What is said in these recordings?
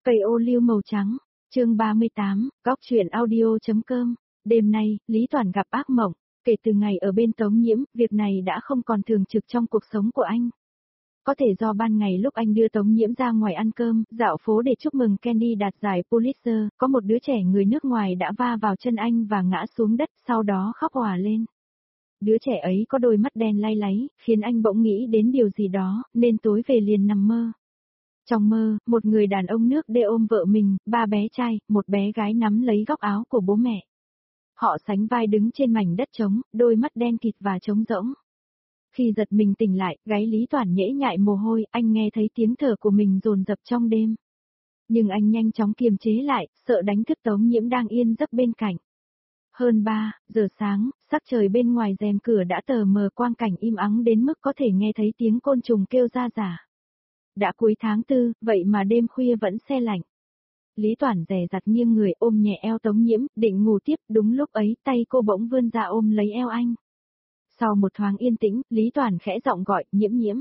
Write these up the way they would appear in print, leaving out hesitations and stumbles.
Phây ô liu màu trắng, chương 38, góc truyện audio.com. Đêm nay, Lý Toàn gặp ác mộng. Kể từ ngày ở bên Tống Nhiễm, việc này đã không còn thường trực trong cuộc sống của anh. Có thể do ban ngày lúc anh đưa Tống Nhiễm ra ngoài ăn cơm, dạo phố để chúc mừng Candy đạt giải Pulitzer, có một đứa trẻ người nước ngoài đã va vào chân anh và ngã xuống đất, sau đó khóc òa lên. Đứa trẻ ấy có đôi mắt đen lay láy, khiến anh bỗng nghĩ đến điều gì đó, nên tối về liền nằm mơ. Trong mơ, một người đàn ông nước đê ôm vợ mình, ba bé trai, một bé gái nắm lấy góc áo của bố mẹ. Họ sánh vai đứng trên mảnh đất trống, đôi mắt đen kịt và trống rỗng. Khi giật mình tỉnh lại, gáy Lý Toàn nhễ nhại mồ hôi, anh nghe thấy tiếng thở của mình dồn dập trong đêm. Nhưng anh nhanh chóng kiềm chế lại, sợ đánh thức Tống Nhiễm đang yên giấc bên cạnh. Hơn 3 giờ sáng, sắc trời bên ngoài rèm cửa đã tờ mờ, quang cảnh im ắng đến mức có thể nghe thấy tiếng côn trùng kêu ra rả. Đã cuối tháng 4, vậy mà đêm khuya vẫn se lạnh. Lý Toàn dè dặt nghiêng người ôm nhẹ eo Tống Nhiễm, định ngủ tiếp, đúng lúc ấy tay cô bỗng vươn ra ôm lấy eo anh. Sau một thoáng yên tĩnh, Lý Toàn khẽ giọng gọi, Nhiễm Nhiễm.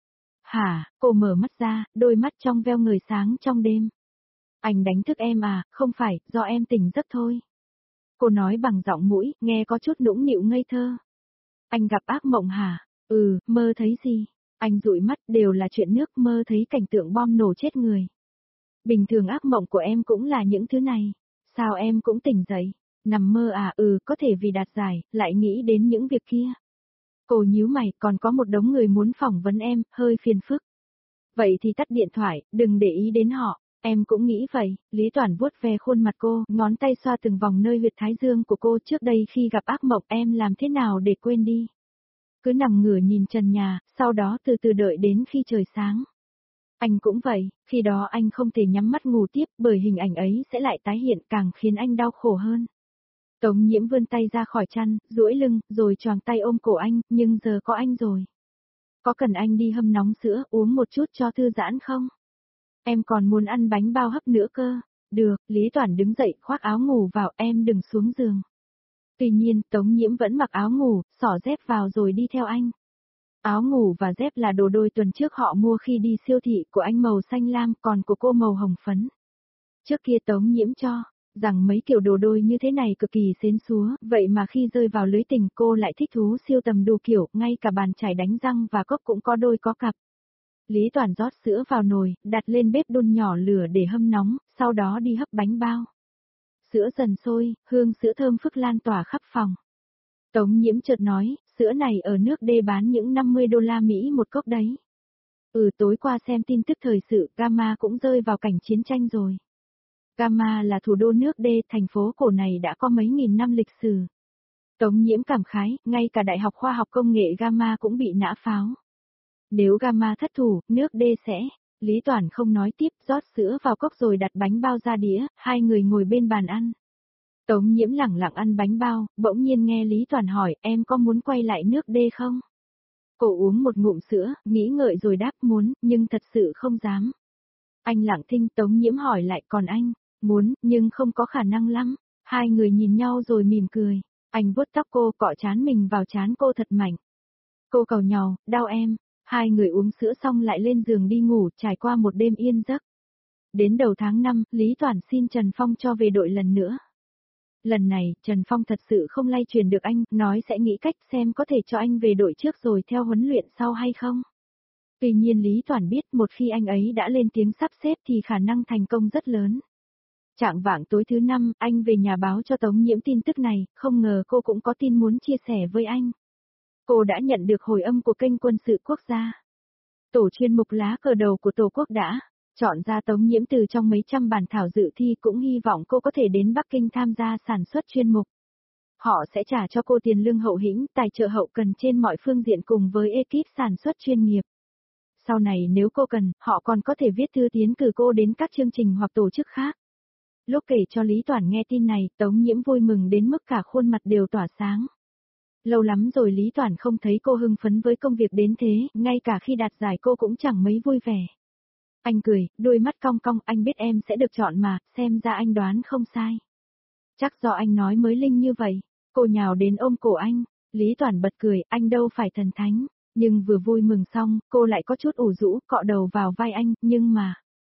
Hả, cô mở mắt ra, đôi mắt trong veo người sáng trong đêm. Anh đánh thức em à, không phải, do em tỉnh giấc thôi. Cô nói bằng giọng mũi, nghe có chút nũng nịu ngây thơ. Anh gặp ác mộng hả? Mơ thấy gì? Anh dụi mắt, đều là chuyện nước, mơ thấy cảnh tượng bom nổ chết người. Bình thường ác mộng của em cũng là những thứ này. Sao em cũng tỉnh dậy? Nằm mơ à? Có thể vì đạt giải, lại nghĩ đến những việc kia. Cô nhíu mày, còn có một đống người muốn phỏng vấn em, hơi phiền phức. Vậy thì tắt điện thoại, đừng để ý đến họ. Em cũng nghĩ vậy. Lý Toàn vuốt ve khuôn mặt cô, ngón tay xoa từng vòng nơi huyệt thái dương của cô. Trước đây khi gặp ác mộng em làm thế nào để quên đi? Cứ nằm ngửa nhìn trần nhà, sau đó từ từ đợi đến khi trời sáng. Anh cũng vậy, khi đó anh không thể nhắm mắt ngủ tiếp, bởi hình ảnh ấy sẽ lại tái hiện, càng khiến anh đau khổ hơn. Tống Nhiễm vươn tay ra khỏi chăn, duỗi lưng, rồi choàng tay ôm cổ anh, nhưng giờ có anh rồi. Có cần anh đi hâm nóng sữa, uống một chút cho thư giãn không? Em còn muốn ăn bánh bao hấp nữa cơ. Được, Lý Toàn đứng dậy, khoác áo ngủ vào, em đừng xuống giường. Tuy nhiên, Tống Nhiễm vẫn mặc áo ngủ, xỏ dép vào rồi đi theo anh. Áo ngủ và dép là đồ đôi tuần trước họ mua khi đi siêu thị, của anh màu xanh lam, còn của cô màu hồng phấn. Trước kia Tống Nhiễm cho rằng mấy kiểu đồ đôi như thế này cực kỳ xến xúa, vậy mà khi rơi vào lưới tình cô lại thích thú siêu tầm đủ kiểu, ngay cả bàn chải đánh răng và cốc cũng có đôi có cặp. Lý Toàn rót sữa vào nồi, đặt lên bếp đun nhỏ lửa để hâm nóng, sau đó đi hấp bánh bao. Sữa dần sôi, hương sữa thơm phức lan tỏa khắp phòng. Tống Nhiễm chợt nói, sữa này ở nước đê bán những $50 một cốc đấy. Tối qua xem tin tức thời sự, Gama cũng rơi vào cảnh chiến tranh rồi. Gama là thủ đô nước đê, thành phố cổ này đã có mấy nghìn năm lịch sử. Tống Nhiễm cảm khái, ngay cả Đại học Khoa học Công nghệ Gama cũng bị nã pháo. Nếu Gama thất thủ, nước đê sẽ... Lý Toàn không nói tiếp, rót sữa vào cốc rồi đặt bánh bao ra đĩa, hai người ngồi bên bàn ăn. Tống Nhiễm lẳng lặng ăn bánh bao, bỗng nhiên nghe Lý Toàn hỏi, em có muốn quay lại nước đê không? Cô uống một ngụm sữa, nghĩ ngợi rồi đáp muốn, nhưng thật sự không dám. Anh lặng thinh, Tống Nhiễm hỏi lại, còn anh? Muốn, nhưng không có khả năng lắm. Hai người nhìn nhau rồi mỉm cười. Anh vuốt tóc cô, cọ trán mình vào trán cô thật mạnh. Cô cầu nhàu, đau em. Hai người uống sữa xong lại lên giường đi ngủ, trải qua một đêm yên giấc. Đến đầu tháng 5, Lý Toàn xin Trần Phong cho về đội lần nữa. Lần này, Trần Phong thật sự không lay truyền được anh, nói sẽ nghĩ cách xem có thể cho anh về đội trước rồi theo huấn luyện sau hay không. Tuy nhiên Lý Toàn biết một khi anh ấy đã lên tiếng sắp xếp thì khả năng thành công rất lớn. Chạng vạng tối thứ 5, anh về nhà báo cho Tống Nhiễm tin tức này, không ngờ cô cũng có tin muốn chia sẻ với anh. Cô đã nhận được hồi âm của kênh quân sự quốc gia. Tổ chuyên mục lá cờ đầu của Tổ quốc đã chọn ra Tống Nhiễm từ trong mấy trăm bản thảo dự thi, cũng hy vọng cô có thể đến Bắc Kinh tham gia sản xuất chuyên mục. Họ sẽ trả cho cô tiền lương hậu hĩnh, tài trợ hậu cần trên mọi phương diện cùng với ekip sản xuất chuyên nghiệp. Sau này nếu cô cần, họ còn có thể viết thư tiến cử cô đến các chương trình hoặc tổ chức khác. Lúc kể cho Lý Toàn nghe tin này, Tống Nhiễm vui mừng đến mức cả khuôn mặt đều tỏa sáng. Lâu lắm rồi Lý Toàn không thấy cô hưng phấn với công việc đến thế, ngay cả khi đạt giải cô cũng chẳng mấy vui vẻ. Anh cười, đôi mắt cong cong, anh biết em sẽ được chọn mà, xem ra anh đoán không sai. Chắc do anh nói mới linh như vậy. Cô nhào đến ôm cổ anh, Lý Toàn bật cười, anh đâu phải thần thánh. Nhưng vừa vui mừng xong, cô lại có chút ủ rũ, cọ đầu vào vai anh, nhưng mà...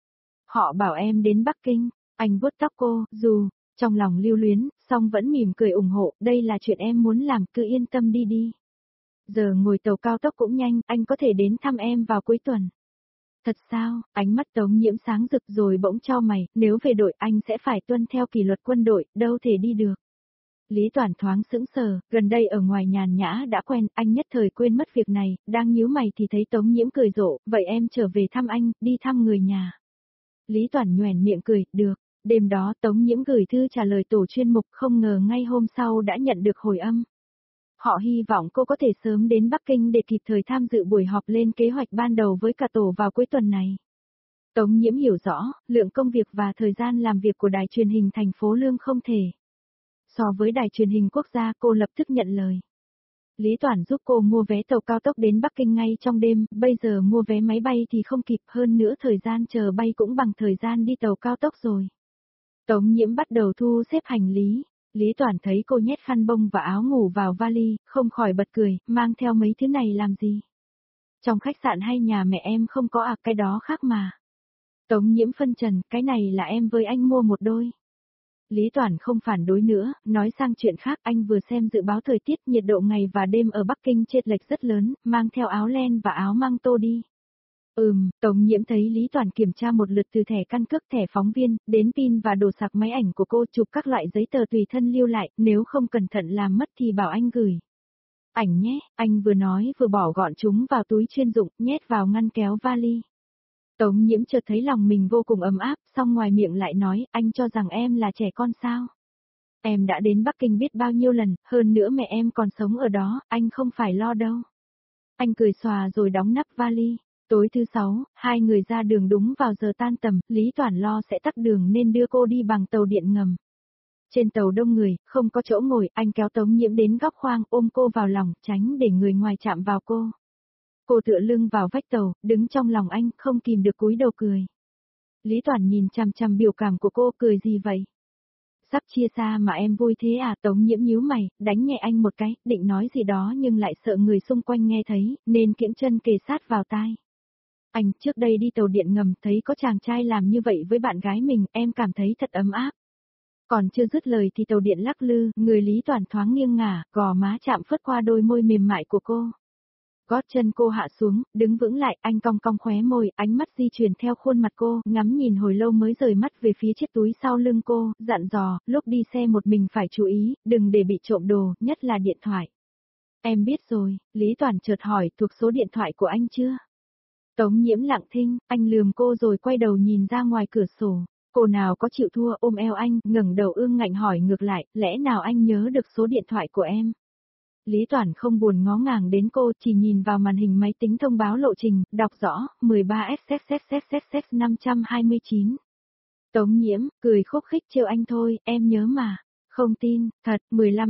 Họ bảo em đến Bắc Kinh, anh vuốt tóc cô, dù, trong lòng lưu luyến, song vẫn mỉm cười ủng hộ, đây là chuyện em muốn làm, cứ yên tâm đi đi. Giờ ngồi tàu cao tốc cũng nhanh, anh có thể đến thăm em vào cuối tuần. Thật sao, ánh mắt Tống Nhiễm sáng rực rồi bỗng chau mày, nếu về đội anh sẽ phải tuân theo kỷ luật quân đội, đâu thể đi được. Lý Toản thoáng sững sờ, gần đây ở ngoài nhàn nhã đã quen, anh nhất thời quên mất việc này, đang nhíu mày thì thấy Tống Nhiễm cười rộ, vậy em trở về thăm anh, đi thăm người nhà. Lý Toản nhoẻn miệng cười, được. Đêm đó Tống Nhiễm gửi thư trả lời tổ chuyên mục, không ngờ ngay hôm sau đã nhận được hồi âm. Họ hy vọng cô có thể sớm đến Bắc Kinh để kịp thời tham dự buổi họp lên kế hoạch ban đầu với cả tổ vào cuối tuần này. Tống Nhiễm hiểu rõ, lượng công việc và thời gian làm việc của đài truyền hình thành phố Lương không thể. So với đài truyền hình quốc gia, cô lập tức nhận lời. Lý Toản giúp cô mua vé tàu cao tốc đến Bắc Kinh ngay trong đêm, bây giờ mua vé máy bay thì không kịp, hơn nữa thời gian chờ bay cũng bằng thời gian đi tàu cao tốc rồi. Tống Nhiễm bắt đầu thu xếp hành lý. Lý Toản thấy cô nhét khăn bông và áo ngủ vào vali, không khỏi bật cười, mang theo mấy thứ này làm gì? Trong khách sạn hay nhà mẹ em không có à, cái đó khác mà. Tống Nhiễm phân trần, cái này là em với anh mua một đôi. Lý Toản không phản đối nữa, nói sang chuyện khác, anh vừa xem dự báo thời tiết, nhiệt độ ngày và đêm ở Bắc Kinh chênh lệch rất lớn, mang theo áo len và áo măng tô đi. Tống Nhiễm thấy Lý Toản kiểm tra một lượt từ thẻ căn cước, thẻ phóng viên, đến pin và đồ sạc máy ảnh của cô, chụp các loại giấy tờ tùy thân lưu lại, nếu không cẩn thận làm mất thì bảo anh gửi. Ảnh nhé, anh vừa nói vừa bỏ gọn chúng vào túi chuyên dụng, nhét vào ngăn kéo vali. Tống Nhiễm chợt thấy lòng mình vô cùng ấm áp, song ngoài miệng lại nói, anh cho rằng em là trẻ con sao? Em đã đến Bắc Kinh biết bao nhiêu lần, hơn nữa mẹ em còn sống ở đó, anh không phải lo đâu. Anh cười xòa rồi đóng nắp vali. Tối thứ 6, hai người ra đường đúng vào giờ tan tầm, Lý Toản lo sẽ tắc đường nên đưa cô đi bằng tàu điện ngầm. Trên tàu đông người, không có chỗ ngồi, anh kéo Tống Nhiễm đến góc khoang, ôm cô vào lòng, tránh để người ngoài chạm vào cô. Cô tựa lưng vào vách tàu, đứng trong lòng anh, không kìm được cúi đầu cười. Lý Toản nhìn chằm chằm biểu cảm của cô, cười gì vậy? Sắp chia xa mà em vui thế à? Tống Nhiễm nhíu mày, đánh nhẹ anh một cái, định nói gì đó nhưng lại sợ người xung quanh nghe thấy, nên kiễng chân kề sát vào tai. Anh trước đây đi tàu điện ngầm thấy có chàng trai làm như vậy với bạn gái mình, em cảm thấy thật ấm áp. Còn chưa dứt lời thì tàu điện lắc lư, người Lý Toản thoáng nghiêng ngả, gò má chạm phớt qua đôi môi mềm mại của cô. Gót chân cô hạ xuống, đứng vững lại, anh cong cong khóe môi, ánh mắt di chuyển theo khuôn mặt cô, ngắm nhìn hồi lâu mới rời mắt về phía chiếc túi sau lưng cô, dặn dò, lúc đi xe một mình phải chú ý, đừng để bị trộm đồ, nhất là điện thoại. Em biết rồi, Lý Toản chợt hỏi, thuộc số điện thoại của anh chưa? Tống Nhiễm lặng thinh, anh lườm cô rồi quay đầu nhìn ra ngoài cửa sổ. Cô nào có chịu thua, ôm eo anh, ngẩng đầu ương ngạnh hỏi ngược lại, lẽ nào anh nhớ được số điện thoại của em? Lý Toản không buồn ngó ngàng đến cô, chỉ nhìn vào màn hình máy tính thông báo lộ trình, đọc rõ, 13SSSSSS 529. Tống Nhiễm, cười khúc khích trêu anh thôi, em nhớ mà. Không tin, thật,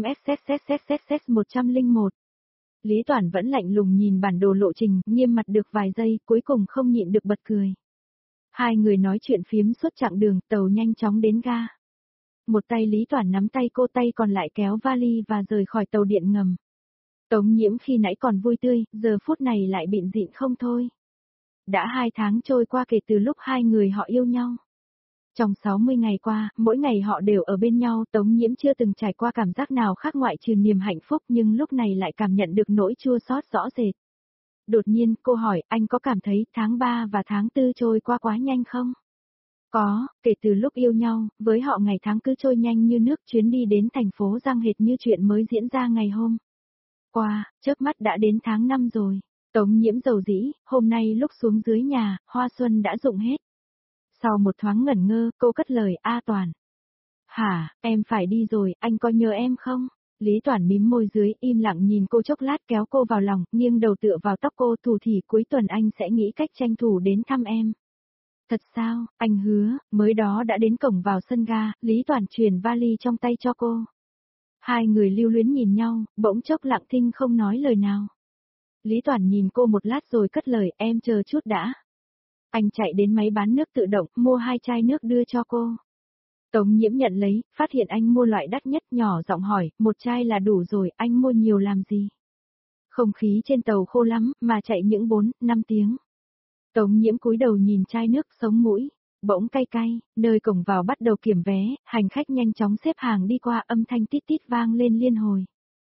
15SSSSSS 101. Lý Toản vẫn lạnh lùng nhìn bản đồ lộ trình, nghiêm mặt được vài giây, cuối cùng không nhịn được bật cười. Hai người nói chuyện phiếm suốt chặng đường, tàu nhanh chóng đến ga. Một tay Lý Toản nắm tay cô, tay còn lại kéo vali và rời khỏi tàu điện ngầm. Tống Nhiễm khi nãy còn vui tươi, giờ phút này lại bịn rịn không thôi. Đã 2 tháng trôi qua kể từ lúc hai người họ yêu nhau. Trong 60 ngày qua, mỗi ngày họ đều ở bên nhau, Tống Nhiễm chưa từng trải qua cảm giác nào khác ngoại trừ niềm hạnh phúc, nhưng lúc này lại cảm nhận được nỗi chua xót rõ rệt. Đột nhiên, cô hỏi, anh có cảm thấy tháng 3 và tháng 4 trôi qua quá nhanh không? Có, kể từ lúc yêu nhau, với họ ngày tháng cứ trôi nhanh như nước, chuyến đi đến thành phố Giang hệt như chuyện mới diễn ra ngày hôm qua, chớp mắt đã đến tháng 5 rồi. Tống Nhiễm dầu dĩ, hôm nay lúc xuống dưới nhà, hoa xuân đã rụng hết. Sau một thoáng ngẩn ngơ, cô cất lời, A Toàn. Hả, em phải đi rồi, anh có nhớ em không? Lý Toản mím môi dưới, im lặng nhìn cô chốc lát, kéo cô vào lòng, nghiêng đầu tựa vào tóc cô, thủ thỉ cuối tuần anh sẽ nghĩ cách tranh thủ đến thăm em. Thật sao, anh hứa, mới đó đã đến cổng vào sân ga, Lý Toản truyền vali trong tay cho cô. Hai người lưu luyến nhìn nhau, bỗng chốc lặng thinh không nói lời nào. Lý Toản nhìn cô một lát rồi cất lời, em chờ chút đã. Anh chạy đến máy bán nước tự động, mua 2 chai nước đưa cho cô. Tống Nhiễm nhận lấy, phát hiện anh mua loại đắt nhất, nhỏ giọng hỏi, 1 chai là đủ rồi, anh mua nhiều làm gì? Không khí trên tàu khô lắm, mà chạy những 4, 5 tiếng. Tống Nhiễm cúi đầu nhìn chai nước, sống mũi. Bỗng cay cay, nơi cổng vào bắt đầu kiểm vé, hành khách nhanh chóng xếp hàng đi qua, âm thanh tít tít vang lên liên hồi.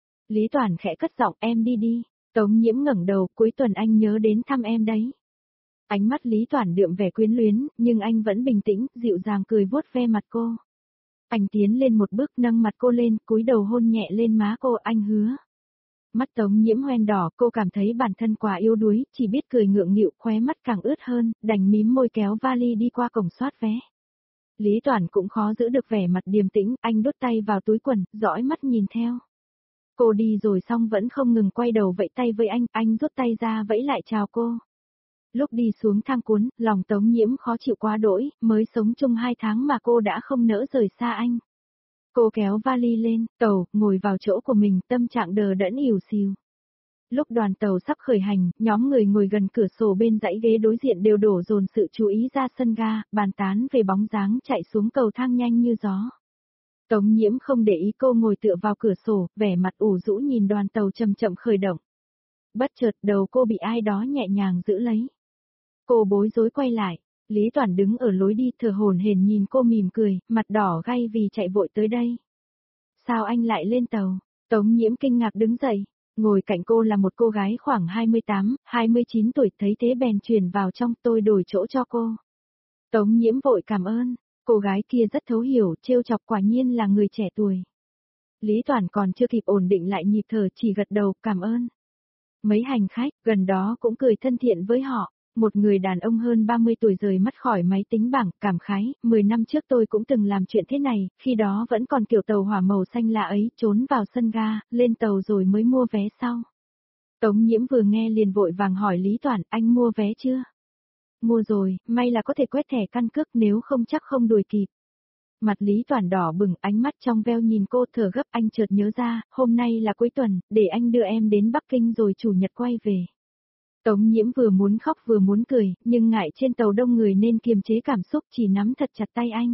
Lý Toản khẽ cất giọng, em đi đi. Tống Nhiễm ngẩng đầu, cuối tuần anh nhớ đến thăm em đấy. Ánh mắt Lý Toản đượm vẻ quyến luyến, nhưng anh vẫn bình tĩnh, dịu dàng cười vuốt ve mặt cô. Anh tiến lên một bước, nâng mặt cô lên, cúi đầu hôn nhẹ lên má cô, anh hứa. Mắt Tống Nhiễm hoen đỏ, cô cảm thấy bản thân quá yếu đuối, chỉ biết cười ngượng nghịu, khóe mắt càng ướt hơn, đành mím môi kéo vali đi qua cổng soát vé. Lý Toản cũng khó giữ được vẻ mặt điềm tĩnh, anh đút tay vào túi quần, dõi mắt nhìn theo. Cô đi rồi xong vẫn không ngừng quay đầu vẫy tay với anh rút tay ra vẫy lại chào cô. Lúc đi xuống thang cuốn, lòng Tống Nhiễm khó chịu quá đỗi, mới sống chung 2 tháng mà cô đã không nỡ rời xa anh. Cô kéo vali lên, tàu, ngồi vào chỗ của mình, tâm trạng đờ đẫn ỉu xìu. Lúc đoàn tàu sắp khởi hành, nhóm người ngồi gần cửa sổ bên dãy ghế đối diện đều đổ dồn sự chú ý ra sân ga, bàn tán về bóng dáng chạy xuống cầu thang nhanh như gió. Tống Nhiễm không để ý, cô ngồi tựa vào cửa sổ, vẻ mặt ủ rũ nhìn đoàn tàu chậm chậm khởi động. Bất chợt đầu cô bị ai đó nhẹ nhàng giữ lấy. Cô bối rối quay lại, Lý Toản đứng ở lối đi thở hổn hển nhìn cô mỉm cười, mặt đỏ gay vì chạy vội tới đây. Sao anh lại lên tàu? Tống Nhiễm kinh ngạc đứng dậy, ngồi cạnh cô là một cô gái khoảng 28, 29 tuổi, thấy thế bèn chuyển vào trong, tôi đổi chỗ cho cô. Tống Nhiễm vội cảm ơn, cô gái kia rất thấu hiểu, trêu chọc, quả nhiên là người trẻ tuổi. Lý Toản còn chưa kịp ổn định lại nhịp thở, chỉ gật đầu, cảm ơn. Mấy hành khách gần đó cũng cười thân thiện với họ. Một người đàn ông hơn 30 tuổi rời mắt khỏi máy tính bảng, cảm khái, 10 năm trước tôi cũng từng làm chuyện thế này, khi đó vẫn còn kiểu tàu hỏa màu xanh lạ ấy, trốn vào sân ga, lên tàu rồi mới mua vé sau. Tống Nhiễm vừa nghe liền vội vàng hỏi Lý Toản, anh mua vé chưa? Mua rồi, may là có thể quét thẻ căn cước, nếu không chắc không đuổi kịp. Mặt Lý Toản đỏ bừng, ánh mắt trong veo nhìn cô, thở gấp, anh chợt nhớ ra, hôm nay là cuối tuần, để anh đưa em đến Bắc Kinh rồi chủ nhật quay về. Tống Nhiễm vừa muốn khóc vừa muốn cười, nhưng ngại trên tàu đông người nên kiềm chế cảm xúc, chỉ nắm thật chặt tay anh.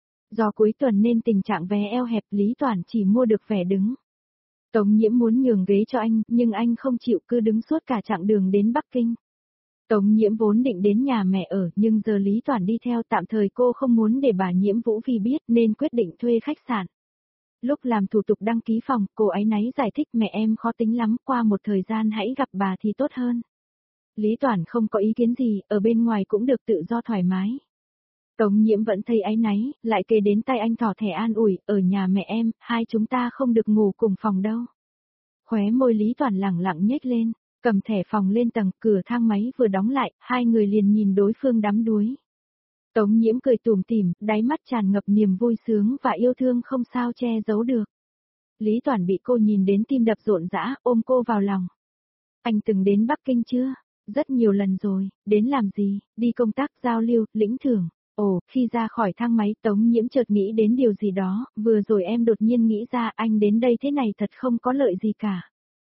Do cuối tuần nên tình trạng vé eo hẹp, Lý Toản chỉ mua được vé đứng. Tống Nhiễm muốn nhường ghế cho anh, nhưng anh không chịu, cứ đứng suốt cả chặng đường đến Bắc Kinh. Tống Nhiễm vốn định đến nhà mẹ ở, nhưng giờ Lý Toản đi theo, tạm thời cô không muốn để bà Nhiễm Vũ Vi biết nên quyết định thuê khách sạn. Lúc làm thủ tục đăng ký phòng, cô áy náy giải thích, mẹ em khó tính lắm, qua một thời gian hãy gặp bà thì tốt hơn. Lý Toản không có ý kiến gì, ở bên ngoài cũng được tự do thoải mái. Tống Nhiễm vẫn thấy áy náy, lại kề đến tay anh thỏ thẻ an ủi, ở nhà mẹ em, hai chúng ta không được ngủ cùng phòng đâu. Khóe môi Lý Toản lẳng lặng nhếch lên, cầm thẻ phòng lên tầng, cửa thang máy vừa đóng lại, hai người liền nhìn đối phương đắm đuối. Tống Nhiễm cười tủm tỉm, đáy mắt tràn ngập niềm vui sướng và yêu thương không sao che giấu được. Lý Toản bị cô nhìn đến tim đập rộn rã, ôm cô vào lòng. Anh từng đến Bắc Kinh chưa? Rất nhiều lần rồi, đến làm gì? Đi công tác, giao lưu, lĩnh thưởng. Ồ, khi ra khỏi thang máy, Tống Nhiễm chợt nghĩ đến điều gì đó, vừa rồi em đột nhiên nghĩ ra anh đến đây thế này thật không có lợi gì cả.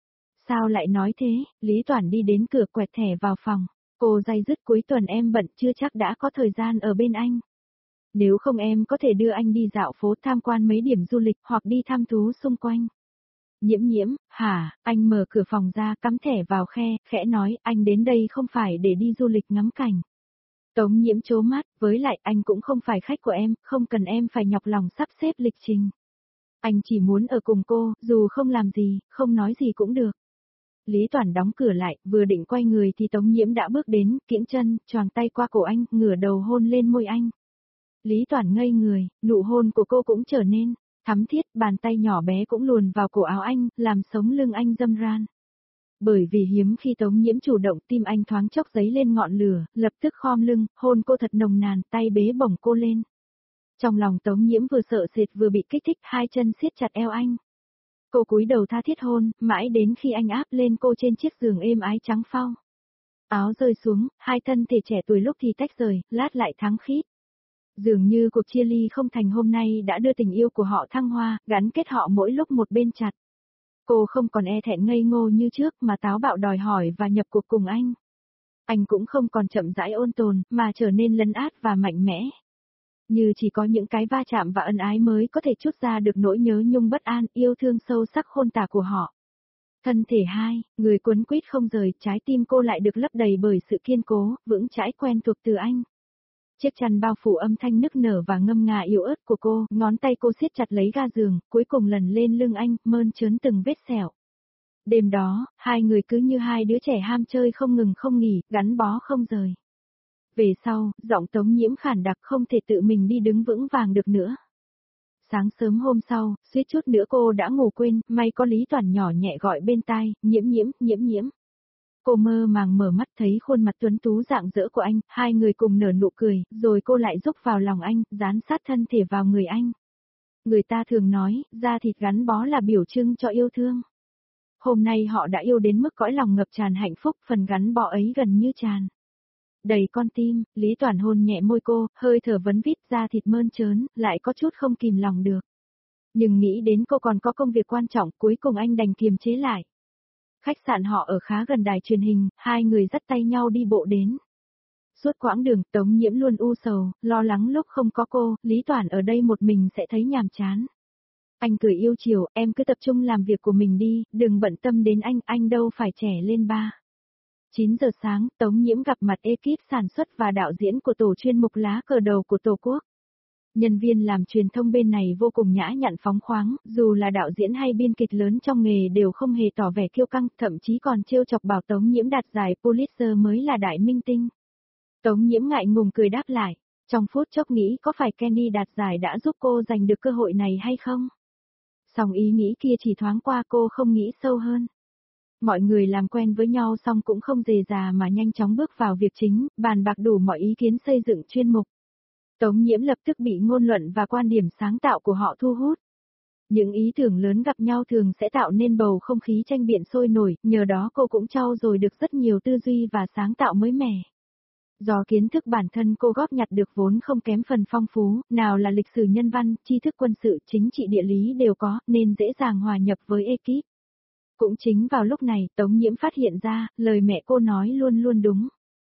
Sao lại nói thế? Lý Toản đi đến cửa quẹt thẻ vào phòng. Cô day dứt, cuối tuần em bận chưa chắc đã có thời gian ở bên anh. Nếu không em có thể đưa anh đi dạo phố, tham quan mấy điểm du lịch hoặc đi thăm thú xung quanh. Nhiễm, hả? Anh mở cửa phòng ra, cắm thẻ vào khe, khẽ nói, anh đến đây không phải để đi du lịch ngắm cảnh. Tống Nhiễm trố mắt, với lại anh cũng không phải khách của em, không cần em phải nhọc lòng sắp xếp lịch trình. Anh chỉ muốn ở cùng cô, dù không làm gì, không nói gì cũng được. Lý Toản đóng cửa lại, vừa định quay người thì Tống Nhiễm đã bước đến, kiễng chân, choàng tay qua cổ anh, ngửa đầu hôn lên môi anh. Lý Toản ngây người, nụ hôn của cô cũng trở nên thắm thiết, bàn tay nhỏ bé cũng luồn vào cổ áo anh, làm sống lưng anh râm ran. Bởi vì hiếm khi Tống Nhiễm chủ động, tim anh thoáng chốc giấy lên ngọn lửa, lập tức khom lưng, hôn cô thật nồng nàn, tay bế bổng cô lên. Trong lòng Tống Nhiễm vừa sợ sệt vừa bị kích thích, hai chân siết chặt eo anh. Cô cúi đầu tha thiết hôn, mãi đến khi anh áp lên cô trên chiếc giường êm ái trắng phau. Áo rơi xuống, hai thân thể trẻ tuổi lúc thì tách rời, lát lại thắng khít. Dường như cuộc chia ly không thành hôm nay đã đưa tình yêu của họ thăng hoa, gắn kết họ mỗi lúc một bên chặt. Cô không còn e thẹn ngây ngô như trước mà táo bạo đòi hỏi và nhập cuộc cùng anh. Anh cũng không còn chậm rãi ôn tồn, mà trở nên lấn át và mạnh mẽ. Như chỉ có những cái va chạm và ân ái mới có thể trút ra được nỗi nhớ nhung bất an, yêu thương sâu sắc khôn tả của họ. Thân thể hai, người quấn quýt không rời, trái tim cô lại được lấp đầy bởi sự kiên cố, vững chãi quen thuộc từ anh. Chiếc chăn bao phủ âm thanh nức nở và ngâm nga yếu ớt của cô, ngón tay cô siết chặt lấy ga giường, cuối cùng lần lên lưng anh, mơn trớn từng vết sẹo. Đêm đó, hai người cứ như hai đứa trẻ ham chơi không ngừng không nghỉ, gắn bó không rời. Về sau, giọng Tống Nhiễm khản đặc không thể tự mình đi đứng vững vàng được nữa. Sáng sớm hôm sau, suýt chút nữa cô đã ngủ quên, may có Lý Toản nhỏ nhẹ gọi bên tai, nhiễm. Cô mơ màng mở mắt thấy khuôn mặt tuấn tú rạng rỡ của anh, hai người cùng nở nụ cười, rồi cô lại rúc vào lòng anh, dán sát thân thể vào người anh. Người ta thường nói, da thịt gắn bó là biểu trưng cho yêu thương. Hôm nay họ đã yêu đến mức cõi lòng ngập tràn hạnh phúc, phần gắn bó ấy gần như tràn đầy con tim. Lý Toản hôn nhẹ môi cô, hơi thở vấn vít, da thịt mơn trớn, lại có chút không kìm lòng được. Nhưng nghĩ đến cô còn có công việc quan trọng, cuối cùng anh đành kiềm chế lại. Khách sạn họ ở khá gần đài truyền hình, hai người dắt tay nhau đi bộ đến. Suốt quãng đường, Tống Nhiễm luôn u sầu, lo lắng lúc không có cô, Lý Toản ở đây một mình sẽ thấy nhàm chán. Anh cười yêu chiều, em cứ tập trung làm việc của mình đi, đừng bận tâm đến anh đâu phải trẻ lên ba. 9 giờ sáng, Tống Nhiễm gặp mặt ekip sản xuất và đạo diễn của tổ chuyên mục lá cờ đầu của Tổ quốc. Nhân viên làm truyền thông bên này vô cùng nhã nhặn phóng khoáng, dù là đạo diễn hay biên kịch lớn trong nghề đều không hề tỏ vẻ kiêu căng, thậm chí còn trêu chọc bảo Tống Nhiễm đạt giải Pulitzer mới là đại minh tinh. Tống Nhiễm ngại ngùng cười đáp lại, trong phút chốc nghĩ có phải Kenny đạt giải đã giúp cô giành được cơ hội này hay không? Song ý nghĩ kia chỉ thoáng qua cô không nghĩ sâu hơn. Mọi người làm quen với nhau xong cũng không dề dà mà nhanh chóng bước vào việc chính, bàn bạc đủ mọi ý kiến xây dựng chuyên mục. Tống Nhiễm lập tức bị ngôn luận và quan điểm sáng tạo của họ thu hút. Những ý tưởng lớn gặp nhau thường sẽ tạo nên bầu không khí tranh biện sôi nổi, nhờ đó cô cũng trau dồi được rất nhiều tư duy và sáng tạo mới mẻ. Do kiến thức bản thân cô góp nhặt được vốn không kém phần phong phú, nào là lịch sử nhân văn, tri thức quân sự, chính trị địa lý đều có, nên dễ dàng hòa nhập với ekip. Cũng chính vào lúc này, Tống Nhiễm phát hiện ra, lời mẹ cô nói luôn luôn đúng.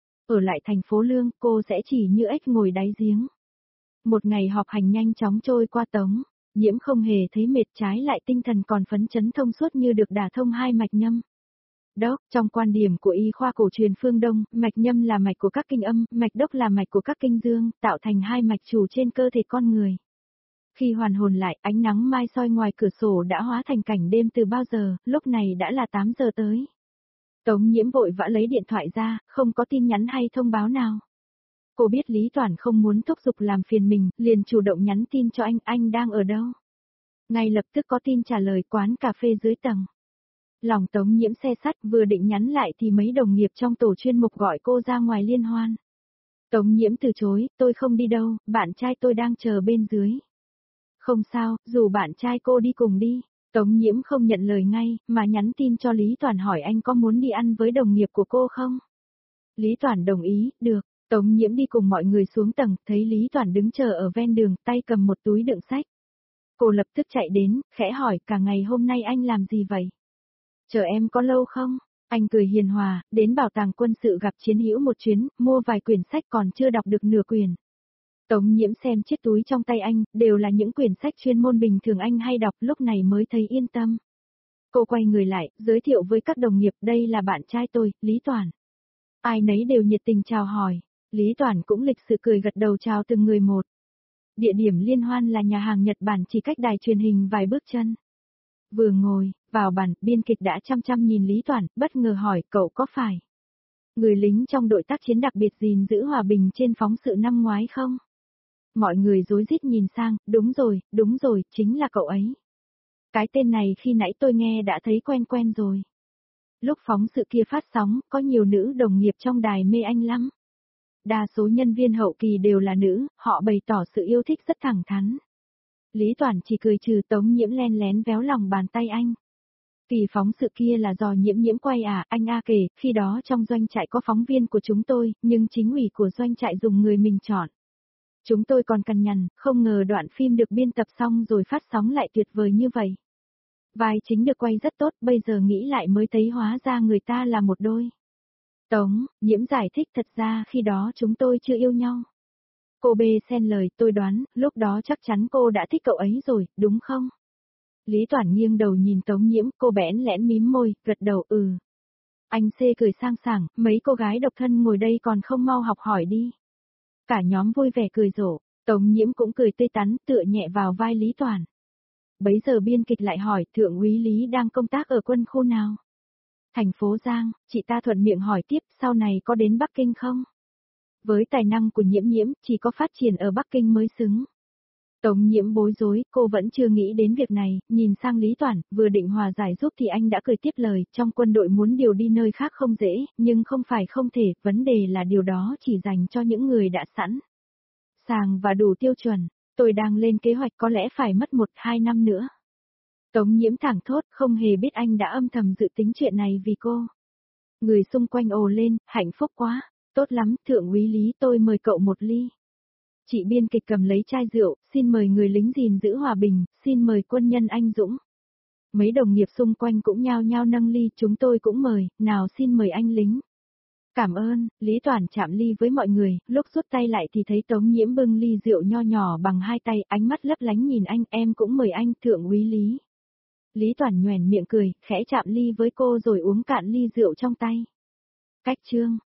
Ở lại thành phố Lương, cô sẽ chỉ như ếch ngồi đáy giếng. Một ngày họp hành nhanh chóng trôi qua, Tống Nhiễm không hề thấy mệt, trái lại tinh thần còn phấn chấn thông suốt như được đả thông hai mạch nhâm. Đốc, trong quan điểm của y khoa cổ truyền phương Đông, mạch nhâm là mạch của các kinh âm, mạch đốc là mạch của các kinh dương, tạo thành hai mạch chủ trên cơ thể con người. Khi hoàn hồn lại, ánh nắng mai soi ngoài cửa sổ đã hóa thành cảnh đêm từ bao giờ, lúc này đã là 8 giờ tới. Tống Nhiễm vội vã lấy điện thoại ra, không có tin nhắn hay thông báo nào. Cô biết Lý Toản không muốn thúc giục làm phiền mình, liền chủ động nhắn tin cho anh đang ở đâu. Ngay lập tức có tin trả lời, quán cà phê dưới tầng. Lòng Tống Nhiễm xe sắt, vừa định nhắn lại thì mấy đồng nghiệp trong tổ chuyên mục gọi cô ra ngoài liên hoan. Tống Nhiễm từ chối, tôi không đi đâu, bạn trai tôi đang chờ bên dưới. Không sao, dù bạn trai cô đi cùng đi. Tống Nhiễm không nhận lời ngay, mà nhắn tin cho Lý Toản hỏi anh có muốn đi ăn với đồng nghiệp của cô không? Lý Toản đồng ý, được. Tống Nhiễm đi cùng mọi người xuống tầng, thấy Lý Toản đứng chờ ở ven đường, tay cầm một túi đựng sách. Cô lập tức chạy đến, khẽ hỏi, cả ngày hôm nay anh làm gì vậy? Chờ em có lâu không? Anh cười hiền hòa, đến bảo tàng quân sự gặp chiến hữu một chuyến, mua vài quyển sách còn chưa đọc được nửa quyển. Tống Nhiễm xem chiếc túi trong tay anh, đều là những quyển sách chuyên môn bình thường anh hay đọc, lúc này mới thấy yên tâm. Cô quay người lại, giới thiệu với các đồng nghiệp, đây là bạn trai tôi, Lý Toản. Ai nấy đều nhiệt tình chào hỏi, Lý Toản cũng lịch sự cười gật đầu chào từng người một. Địa điểm liên hoan là nhà hàng Nhật Bản chỉ cách đài truyền hình vài bước chân. Vừa ngồi, vào bàn, biên kịch đã chăm chăm nhìn Lý Toản, bất ngờ hỏi, cậu có phải người lính trong đội tác chiến đặc biệt gìn giữ hòa bình trên phóng sự năm ngoái không? Mọi người rối rít nhìn sang, đúng rồi, chính là cậu ấy. Cái tên này khi nãy tôi nghe đã thấy quen quen rồi. Lúc phóng sự kia phát sóng, có nhiều nữ đồng nghiệp trong đài mê anh lắm. Đa số nhân viên hậu kỳ đều là nữ, họ bày tỏ sự yêu thích rất thẳng thắn. Lý Toản chỉ cười trừ. Tống Nhiễm len lén véo lòng bàn tay anh. Kỳ phóng sự kia là do Nhiễm quay à, anh A kể, khi đó trong doanh trại có phóng viên của chúng tôi, nhưng chính ủy của doanh trại dùng người mình chọn. Chúng tôi còn cằn nhằn, không ngờ đoạn phim được biên tập xong rồi phát sóng lại tuyệt vời như vậy. Vai chính được quay rất tốt, bây giờ nghĩ lại mới thấy hóa ra người ta là một đôi. Tống Nhiễm giải thích, thật ra khi đó chúng tôi chưa yêu nhau. Cô bê xen lời, tôi đoán, lúc đó chắc chắn cô đã thích cậu ấy rồi, đúng không? Lý Toản nghiêng đầu nhìn Tống Nhiễm, cô bẽn lẽn mím môi, gật đầu ừ. Anh C cười sang sảng, mấy cô gái độc thân ngồi đây còn không mau học hỏi đi. Cả nhóm vui vẻ cười rộ, Tống Nhiễm cũng cười tươi tắn tựa nhẹ vào vai Lý Toàn. Bấy giờ biên kịch lại hỏi thượng úy Lý đang công tác ở quân khu nào? Thành phố Giang, chị ta thuận miệng hỏi tiếp sau này có đến Bắc Kinh không? Với tài năng của Nhiễm Nhiễm, chỉ có phát triển ở Bắc Kinh mới xứng. Tống Nhiễm bối rối, cô vẫn chưa nghĩ đến việc này, nhìn sang Lý Toản, vừa định hòa giải giúp thì anh đã cười tiếp lời, trong quân đội muốn điều đi nơi khác không dễ, nhưng không phải không thể, vấn đề là điều đó chỉ dành cho những người đã sẵn sàng và đủ tiêu chuẩn. Tôi đang lên kế hoạch có lẽ phải mất 1-2 năm nữa. Tống Nhiễm thẳng thốt, không hề biết anh đã âm thầm dự tính chuyện này vì cô. Người xung quanh ồ lên, hạnh phúc quá, tốt lắm, thượng úy Lý tôi mời cậu một ly. Chị biên kịch cầm lấy chai rượu, xin mời người lính gìn giữ hòa bình, xin mời quân nhân anh dũng. Mấy đồng nghiệp xung quanh cũng nhao nhao nâng ly, chúng tôi cũng mời, nào xin mời anh lính. Cảm ơn, Lý Toản chạm ly với mọi người, lúc rút tay lại thì thấy Tống Nhiễm bưng ly rượu nho nhỏ bằng hai tay, ánh mắt lấp lánh nhìn anh, em cũng mời anh, thượng úy Lý. Lý Toản nhoẻn miệng cười, khẽ chạm ly với cô rồi uống cạn ly rượu trong tay. Cách chương